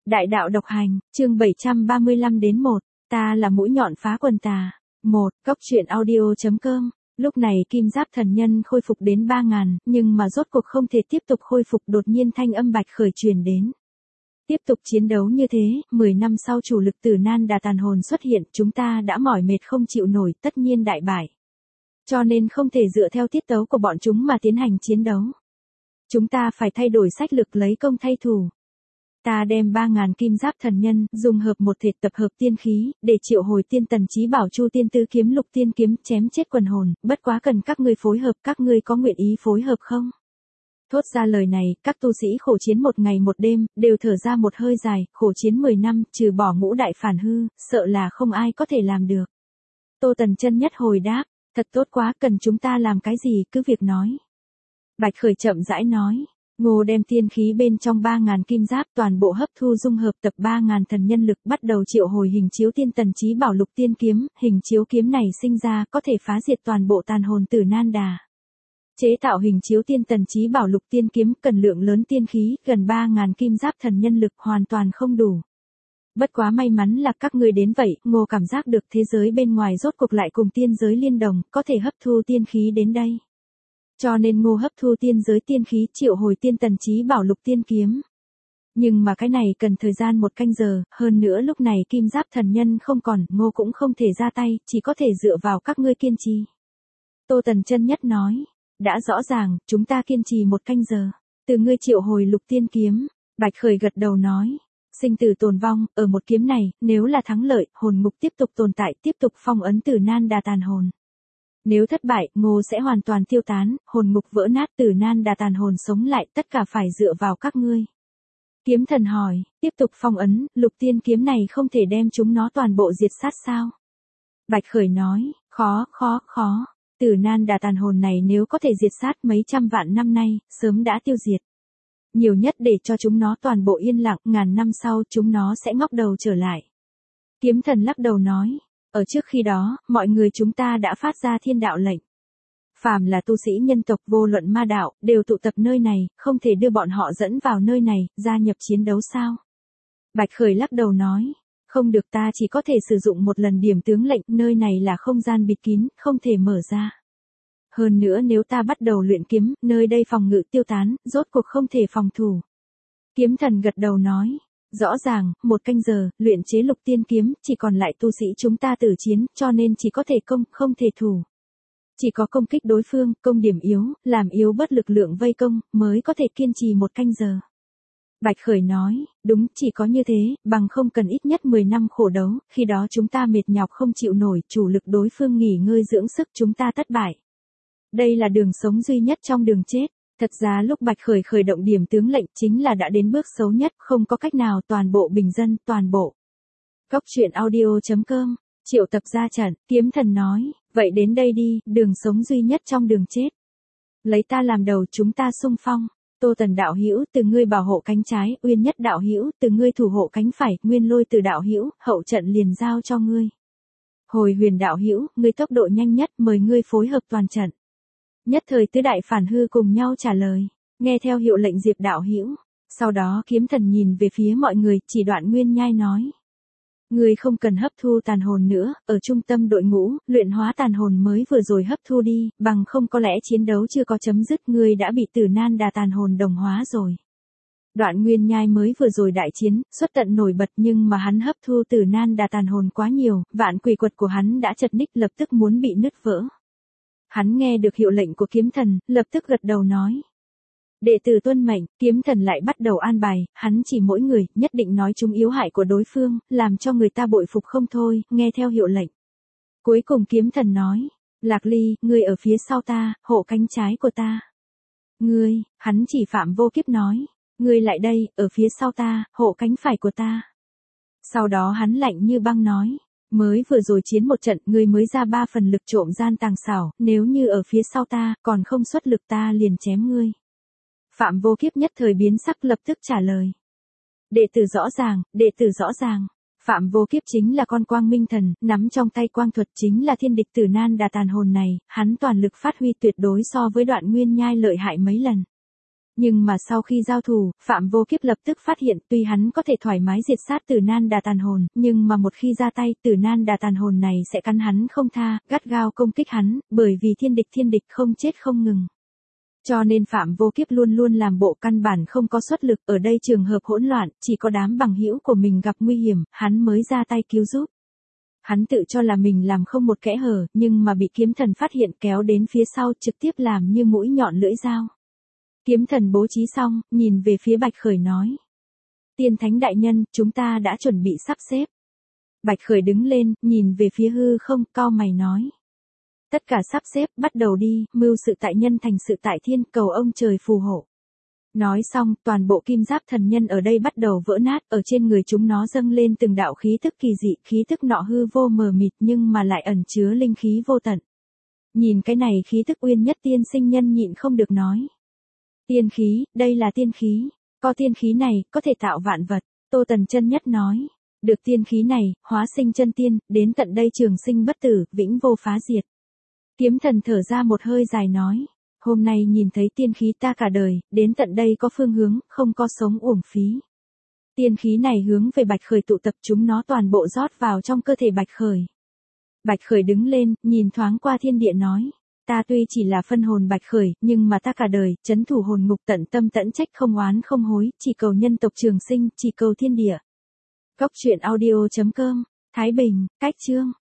Đại đạo độc hành, chương 735 đến 1, ta là mũi nhọn phá quần tà. 1. Cốc truyện audio.com. Lúc này kim giáp thần nhân khôi phục đến 3.000, nhưng mà rốt cuộc không thể tiếp tục khôi phục, đột nhiên thanh âm Bạch Khởi truyền đến. Tiếp tục chiến đấu như thế, 10 năm sau chủ lực Tử Nan Đà tàn hồn xuất hiện, chúng ta đã mỏi mệt không chịu nổi, tất nhiên đại bại. Cho nên không thể dựa theo tiết tấu của bọn chúng mà tiến hành chiến đấu. Chúng ta phải thay đổi sách lược lấy công thay thủ. Ta đem 3.000 kim giáp thần nhân, dùng hợp một thể tập hợp tiên khí, để triệu hồi tiên tần chí bảo chu tiên tứ kiếm lục tiên kiếm, chém chết quần hồn, bất quá cần các ngươi phối hợp, các ngươi có nguyện ý phối hợp không? Thốt ra lời này, các tu sĩ khổ chiến một ngày một đêm, đều thở ra một hơi dài, khổ chiến 10 năm, trừ bỏ ngũ đại phản hư, sợ là không ai có thể làm được. Tô Tần chân nhất hồi đáp, thật tốt quá, cần chúng ta làm cái gì, cứ việc nói. Bạch Khởi chậm rãi nói. Ngô đem tiên khí bên trong 3.000 kim giáp toàn bộ hấp thu dung hợp tập 3.000 thần nhân lực, bắt đầu triệu hồi hình chiếu tiên tần chí bảo lục tiên kiếm, hình chiếu kiếm này sinh ra có thể phá diệt toàn bộ tàn hồn Tử Nan Đà. Chế tạo hình chiếu tiên tần chí bảo lục tiên kiếm cần lượng lớn tiên khí, gần 3.000 kim giáp thần nhân lực hoàn toàn không đủ. Bất quá may mắn là các ngươi đến vậy, Ngô cảm giác được thế giới bên ngoài rốt cuộc lại cùng tiên giới liên đồng, có thể hấp thu tiên khí đến đây. Cho nên Ngô hấp thu tiên giới tiên khí, triệu hồi tiên tần chí bảo lục tiên kiếm. Nhưng mà cái này cần thời gian 1 canh giờ, hơn nữa lúc này kim giáp thần nhân không còn, Ngô cũng không thể ra tay, chỉ có thể dựa vào các ngươi kiên trì. Tô Tần chân nhất nói, đã rõ ràng, chúng ta kiên trì 1 canh giờ, từ ngươi triệu hồi lục tiên kiếm. Bạch Khởi gật đầu nói, sinh tử tồn vong, ở một kiếm này, nếu là thắng lợi, hồn ngục tiếp tục tồn tại, tiếp tục phong ấn Tử Nan Đà tàn hồn. Nếu thất bại, Ngô sẽ hoàn toàn tiêu tán, hồn ngục vỡ nát, Tử Nan Đà tàn hồn sống lại, tất cả phải dựa vào các ngươi. Kiếm thần hỏi, tiếp tục phong ấn, lục tiên kiếm này không thể đem chúng nó toàn bộ diệt sát sao? Bạch Khởi nói, khó. Tử Nan Đà tàn hồn này nếu có thể diệt sát mấy trăm vạn năm nay, sớm đã tiêu diệt. Nhiều nhất để cho chúng nó toàn bộ yên lặng, ngàn năm sau chúng nó sẽ ngóc đầu trở lại. Kiếm thần lắc đầu nói. Ở trước khi đó, mọi người chúng ta đã phát ra thiên đạo lệnh. Phàm là tu sĩ nhân tộc vô luận ma đạo, đều tụ tập nơi này, không thể đưa bọn họ dẫn vào nơi này, gia nhập chiến đấu sao? Bạch Khởi lắc đầu nói, không được, ta chỉ có thể sử dụng một lần điểm tướng lệnh, nơi này là không gian bịt kín, không thể mở ra. Hơn nữa nếu ta bắt đầu luyện kiếm, nơi đây phòng ngự tiêu tán, rốt cuộc không thể phòng thủ. Kiếm thần gật đầu nói. Rõ ràng, 1 canh giờ, luyện chế lục tiên kiếm, chỉ còn lại tu sĩ chúng ta tử chiến, cho nên chỉ có thể công, không thể thủ. Chỉ có công kích đối phương, công điểm yếu, làm yếu bớt lực lượng vây công, mới có thể kiên trì 1 canh giờ. Bạch Khởi nói, đúng, chỉ có như thế, bằng không cần ít nhất 10 năm khổ đấu, khi đó chúng ta mệt nhọc không chịu nổi, chủ lực đối phương nghỉ ngơi dưỡng sức, chúng ta thất bại. Đây là đường sống duy nhất trong đường chết. Thật ra lúc Bạch Khởi khởi động điểm tướng lệnh chính là đã đến bước xấu nhất, không có cách nào, toàn bộ bình dân, toàn bộ. Cốc truyện audio.com, triệu tập ra trận, kiếm thần nói, vậy đến đây đi, đường sống duy nhất trong đường chết. Lấy ta làm đầu, chúng ta xung phong. Tô Tần đạo hữu, từ ngươi bảo hộ cánh trái, Uyên Nhất đạo hữu, từ ngươi thủ hộ cánh phải, Nguyên Lôi từ đạo hữu, hậu trận liền giao cho ngươi. Hồi Huyền đạo hữu, ngươi tốc độ nhanh nhất, mời ngươi phối hợp toàn trận. Nhất thời tứ đại phản hư cùng nhau trả lời, nghe theo hiệu lệnh Diệp đạo hữu. Sau đó kiếm thần nhìn về phía mọi người, chỉ Đoạn Nguyên Nhai nói. Ngươi không cần hấp thu tàn hồn nữa, ở trung tâm đội ngũ, luyện hóa tàn hồn mới vừa rồi hấp thu đi, bằng không có lẽ chiến đấu chưa có chấm dứt, ngươi đã bị Tử Nan Đà tàn hồn đồng hóa rồi. Đoạn Nguyên Nhai mới vừa rồi đại chiến, xuất tận nổi bật, nhưng mà hắn hấp thu Tử Nan Đà tàn hồn quá nhiều, vạn quỷ quật của hắn đã chật ních, lập tức muốn bị nứt vỡ. Hắn nghe được hiệu lệnh của kiếm thần, lập tức gật đầu nói. Đệ tử tuân mệnh, kiếm thần lại bắt đầu an bài, hắn chỉ mỗi người, nhất định nói chúng yếu hại của đối phương, làm cho người ta bội phục không thôi, nghe theo hiệu lệnh. Cuối cùng kiếm thần nói, Lạc Ly, ngươi ở phía sau ta, hộ cánh trái của ta. Ngươi, hắn chỉ Phạm Vô Kiếp nói, ngươi lại đây, ở phía sau ta, hộ cánh phải của ta. Sau đó hắn lạnh như băng nói. Mới vừa rồi chiến một trận, ngươi mới ra 3 phần lực trộm gian tàng xảo, nếu như ở phía sau ta, còn không xuất lực ta liền chém ngươi. Phạm Vô Kiếp nhất thời biến sắc, lập tức trả lời. Đệ tử rõ ràng. Phạm Vô Kiếp chính là con quang minh thần, nắm trong tay quang thuật chính là thiên địch Tử Nan Đà tàn hồn này, hắn toàn lực phát huy tuyệt đối so với Đoạn Nguyên Nhai lợi hại mấy lần. Nhưng mà sau khi giao thủ, Phạm Vô Kiếp lập tức phát hiện tuy hắn có thể thoải mái diệt sát Tử Nan Đà Tàn Hồn, nhưng mà một khi ra tay, Tử Nan Đà Tàn Hồn này sẽ cắn hắn không tha, gắt gao công kích hắn, bởi vì thiên địch không chết không ngừng. Cho nên Phạm Vô Kiếp luôn luôn làm bộ căn bản không có xuất lực, ở đây trường hợp hỗn loạn, chỉ có đám bằng hữu của mình gặp nguy hiểm, hắn mới ra tay cứu giúp. Hắn tự cho là mình làm không một kẽ hở, nhưng mà bị kiếm thần phát hiện kéo đến phía sau trực tiếp làm như mũi nhọn lưỡi dao. Kiếm thần bố trí xong, nhìn về phía Bạch Khởi nói. Tiên Thánh đại nhân, chúng ta đã chuẩn bị sắp xếp. Bạch Khởi đứng lên, nhìn về phía hư không, cau mày nói. Tất cả sắp xếp, bắt đầu đi, mưu sự tại nhân thành sự tại thiên, cầu ông trời phù hộ. Nói xong, toàn bộ kim giáp thần nhân ở đây bắt đầu vỡ nát, ở trên người chúng nó dâng lên từng đạo khí tức kỳ dị, khí tức nọ hư vô mờ mịt nhưng mà lại ẩn chứa linh khí vô tận. Nhìn cái này khí tức Uyên Nhất Tiên Sinh nhân nhịn không được nói. Tiên khí, đây là tiên khí, có tiên khí này, có thể tạo vạn vật, Tô Tần Chân Nhất nói. Được tiên khí này, hóa sinh chân tiên, đến tận đây trường sinh bất tử, vĩnh vô phá diệt. Kiếm thần thở ra một hơi dài nói. Hôm nay nhìn thấy tiên khí ta cả đời, đến tận đây có phương hướng, không có sống uổng phí. Tiên khí này hướng về Bạch Khởi tụ tập chúng nó toàn bộ rót vào trong cơ thể Bạch Khởi. Bạch Khởi đứng lên, nhìn thoáng qua thiên địa nói. Ta tuy chỉ là phân hồn Bạch Khởi, nhưng mà ta cả đời, trấn thủ hồn ngục tận tâm tẫn trách không oán không hối, chỉ cầu nhân tộc trường sinh, chỉ cầu thiên địa. Góc truyện audio.com, Thái Bình, Cách Chương.